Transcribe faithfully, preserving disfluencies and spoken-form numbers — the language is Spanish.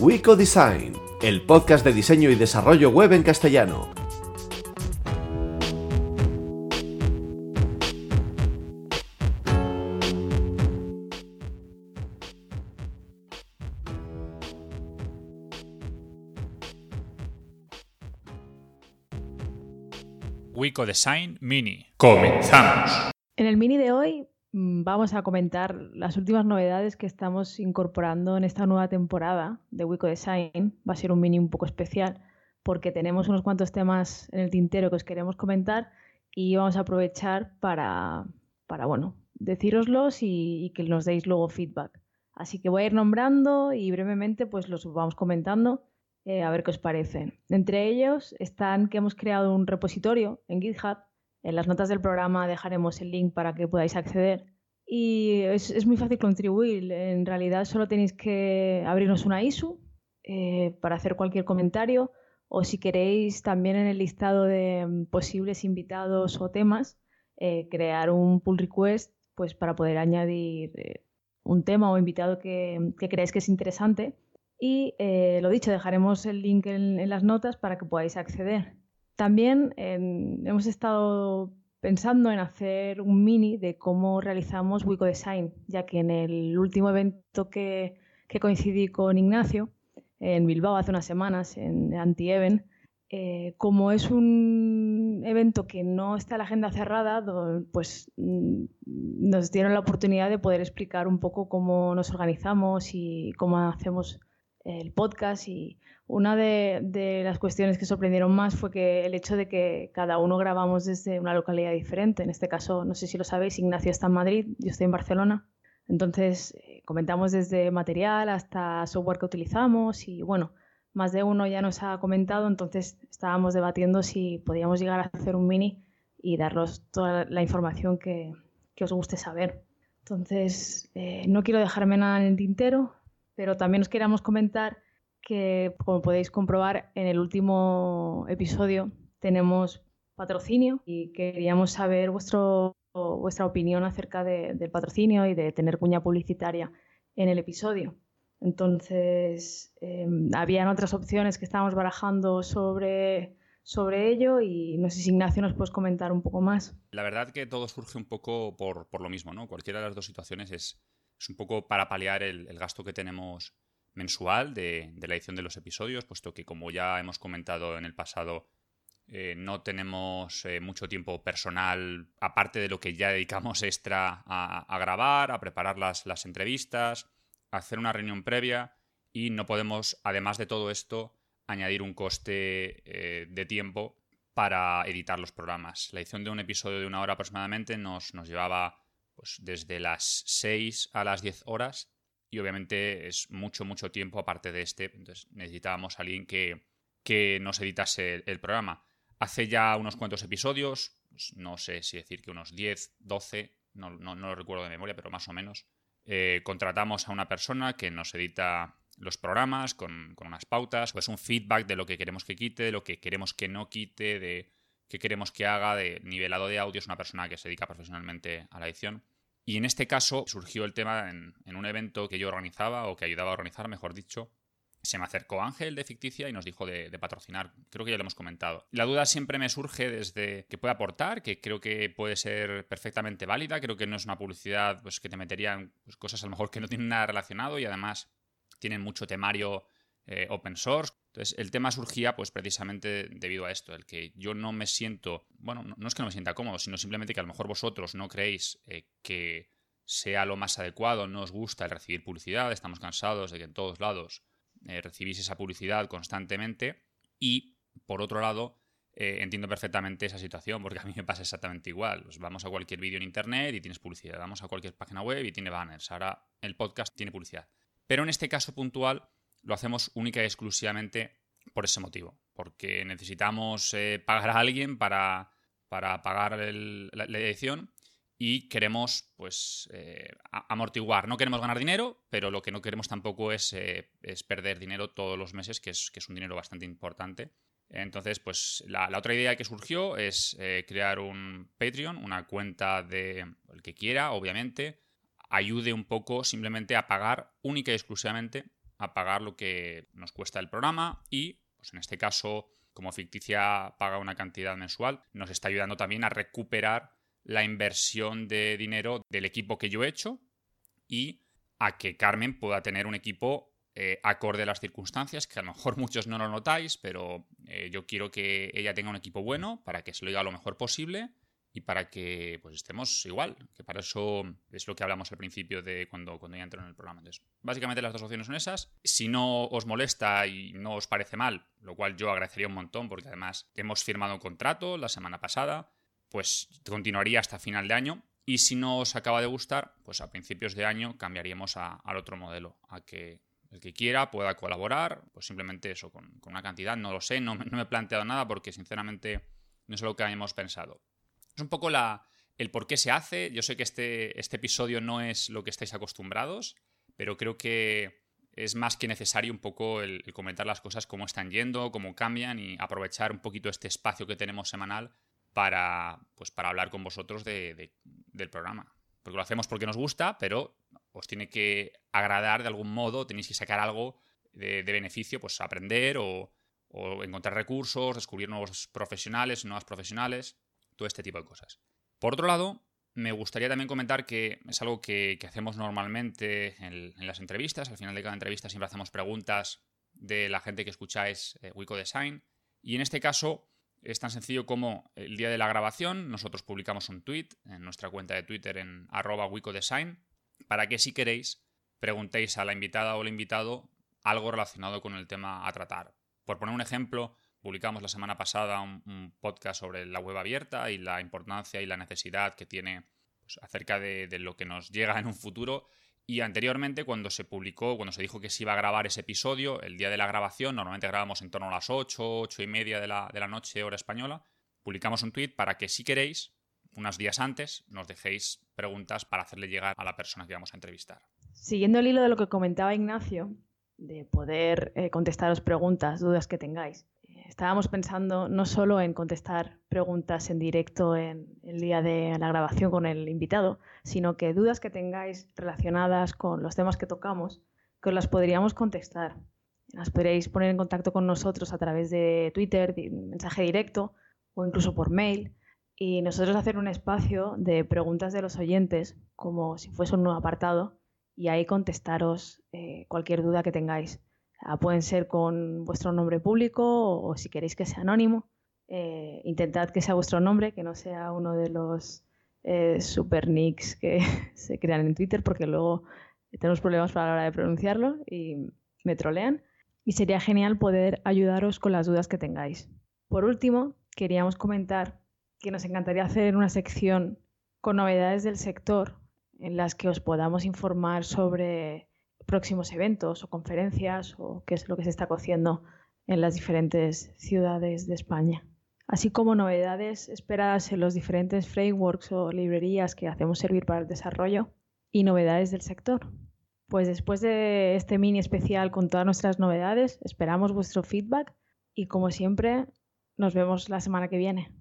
Wico Design, el podcast de diseño y desarrollo web en castellano. Wico Design Mini. ¡Comenzamos! En el mini de hoy vamos a comentar las últimas novedades que estamos incorporando en esta nueva temporada de Wico Design. Va a ser un mini un poco especial porque tenemos unos cuantos temas en el tintero que os queremos comentar y vamos a aprovechar para, para bueno, decíroslos y, y que nos deis luego feedback. Así que voy a ir nombrando y brevemente pues los vamos comentando. Eh, a ver qué os parece. Entre ellos están que hemos creado un repositorio en GitHub. En las notas del programa dejaremos el link para que podáis acceder. Y es, es muy fácil contribuir. En realidad solo tenéis que abrirnos una issue eh, para hacer cualquier comentario. O si queréis también en el listado de posibles invitados o temas, eh, crear un pull request pues, para poder añadir eh, un tema o invitado que, que creáis que es interesante. Y eh, lo dicho, dejaremos el link en, en las notas para que podáis acceder. También en, hemos estado pensando en hacer un mini de cómo realizamos Wico Design, ya que en el último evento que, que coincidí con Ignacio, en Bilbao hace unas semanas, en Anti-Event, eh, como es un evento que no está en la agenda cerrada, pues nos dieron la oportunidad de poder explicar un poco cómo nos organizamos y cómo hacemos el podcast, y una de, de las cuestiones que sorprendieron más fue que el hecho de que cada uno grabamos desde una localidad diferente. En este caso, no sé si lo sabéis, Ignacio está en Madrid, yo estoy en Barcelona. Entonces, eh, comentamos desde material hasta software que utilizamos y, bueno, más de uno ya nos ha comentado, entonces estábamos debatiendo si podíamos llegar a hacer un mini y daros toda la información que, que os guste saber. Entonces, eh, no quiero dejarme nada en el tintero, pero también os queríamos comentar que, como podéis comprobar, en el último episodio tenemos patrocinio y queríamos saber vuestro, vuestra opinión acerca de, del patrocinio y de tener cuña publicitaria en el episodio. Entonces, eh, habían otras opciones que estábamos barajando sobre, sobre ello y no sé si Ignacio nos puedes comentar un poco más. La verdad que todo surge un poco por, por lo mismo, ¿no? Cualquiera de las dos situaciones es... Es un poco para paliar el, el gasto que tenemos mensual de, de la edición de los episodios, puesto que, como ya hemos comentado en el pasado, eh, no tenemos eh, mucho tiempo personal, aparte de lo que ya dedicamos extra a, a grabar, a preparar las, las entrevistas, a hacer una reunión previa, y no podemos, además de todo esto, añadir un coste eh, de tiempo para editar los programas. La edición de un episodio de una hora aproximadamente nos, nos llevaba... pues desde las seis a las diez horas, y obviamente es mucho, mucho tiempo aparte de este. Entonces necesitábamos a alguien que, que nos editase el, el programa. Hace ya unos cuantos episodios, pues no sé si decir que unos diez, doce, no, no, no lo recuerdo de memoria, pero más o menos, eh, contratamos a una persona que nos edita los programas con, con unas pautas, pues un feedback de lo que queremos que quite, de lo que queremos que no quite, de qué queremos que haga, de nivelado de audio. Es una persona que se dedica profesionalmente a la edición. Y en este caso surgió el tema en, en un evento que yo organizaba, o que ayudaba a organizar, mejor dicho. Se me acercó Ángel de Ficticia y nos dijo de, de patrocinar. Creo que ya lo hemos comentado. La duda siempre me surge desde que puede aportar, que creo que puede ser perfectamente válida. Creo que no es una publicidad pues, que te metería en pues, cosas a lo mejor que no tienen nada relacionado, y además tienen mucho temario eh, open source. Entonces, el tema surgía pues precisamente debido a esto, el que yo no me siento... Bueno, no, no es que no me sienta cómodo, sino simplemente que a lo mejor vosotros no creéis eh, que sea lo más adecuado, no os gusta el recibir publicidad, estamos cansados de que en todos lados eh, recibís esa publicidad constantemente, y, por otro lado, eh, entiendo perfectamente esa situación, porque a mí me pasa exactamente igual. Pues vamos a cualquier vídeo en internet y tienes publicidad, vamos a cualquier página web y tiene banners, ahora el podcast tiene publicidad. Pero en este caso puntual lo hacemos única y exclusivamente por ese motivo, porque necesitamos eh, pagar a alguien para, para pagar el, la, la edición, y queremos pues eh, amortiguar. No queremos ganar dinero, pero lo que no queremos tampoco es, eh, es perder dinero todos los meses, que es, que es un dinero bastante importante. Entonces, pues la, la otra idea que surgió es eh, crear un Patreon, una cuenta de el que quiera, obviamente, ayude un poco simplemente a pagar única y exclusivamente a pagar lo que nos cuesta el programa y, pues en este caso, como Ficticia paga una cantidad mensual, nos está ayudando también a recuperar la inversión de dinero del equipo que yo he hecho y a que Carmen pueda tener un equipo eh, acorde a las circunstancias, que a lo mejor muchos no lo notáis, pero eh, yo quiero que ella tenga un equipo bueno para que se lo diga lo mejor posible y para que pues estemos igual, que para eso es lo que hablamos al principio de cuando, cuando ya entro en el programa. Entonces, básicamente las dos opciones son esas. Si no os molesta y no os parece mal, lo cual yo agradecería un montón, porque además hemos firmado un contrato la semana pasada, pues continuaría hasta final de año. Y si no os acaba de gustar, pues a principios de año cambiaríamos a, al otro modelo, a que el que quiera pueda colaborar, pues simplemente eso, con, con una cantidad, no lo sé, no, no me he planteado nada porque sinceramente no es lo que hemos pensado. Es un poco la, el por qué se hace. Yo sé que este, este episodio no es lo que estáis acostumbrados, pero creo que es más que necesario un poco el, el comentar las cosas, cómo están yendo, cómo cambian y aprovechar un poquito este espacio que tenemos semanal para, pues para hablar con vosotros de, de, del programa. Porque lo hacemos porque nos gusta, pero os tiene que agradar de algún modo, tenéis que sacar algo de, de beneficio, pues aprender o, o encontrar recursos, descubrir nuevos profesionales, nuevas profesionales, todo este tipo de cosas. Por otro lado, me gustaría también comentar que es algo que, que hacemos normalmente en, en las entrevistas. Al final de cada entrevista siempre hacemos preguntas de la gente que escucháis eh, Wicodesign. Y en este caso es tan sencillo como el día de la grabación nosotros publicamos un tweet en nuestra cuenta de Twitter en arroba wicodesign para que si queréis preguntéis a la invitada o el invitado algo relacionado con el tema a tratar. Por poner un ejemplo, publicamos la semana pasada un, un podcast sobre la web abierta y la importancia y la necesidad que tiene pues, acerca de, de lo que nos llega en un futuro. Y anteriormente, cuando se publicó, cuando se dijo que se iba a grabar ese episodio, el día de la grabación, normalmente grabamos en torno a las ocho, ocho y media de la, de la noche, hora española, publicamos un tweet para que si queréis, unos días antes, nos dejéis preguntas para hacerle llegar a la persona que vamos a entrevistar. Siguiendo el hilo de lo que comentaba Ignacio, de poder eh, contestaros preguntas, dudas que tengáis, estábamos pensando no solo en contestar preguntas en directo en el día de la grabación con el invitado, sino que dudas que tengáis relacionadas con los temas que tocamos, que os las podríamos contestar. Las podréis poner en contacto con nosotros a través de Twitter, de mensaje directo o incluso por mail, y nosotros hacer un espacio de preguntas de los oyentes como si fuese un nuevo apartado y ahí contestaros eh, cualquier duda que tengáis. Pueden ser con vuestro nombre público o si queréis que sea anónimo. Eh, intentad que sea vuestro nombre, que no sea uno de los eh, super nicks que se crean en Twitter, porque luego tenemos problemas para la hora de pronunciarlo y me trolean. Y sería genial poder ayudaros con las dudas que tengáis. Por último, queríamos comentar que nos encantaría hacer una sección con novedades del sector en las que os podamos informar sobre próximos eventos o conferencias o qué es lo que se está cociendo en las diferentes ciudades de España. Así como novedades esperadas en los diferentes frameworks o librerías que hacemos servir para el desarrollo y novedades del sector. Pues después de este mini especial con todas nuestras novedades, esperamos vuestro feedback y como siempre nos vemos la semana que viene.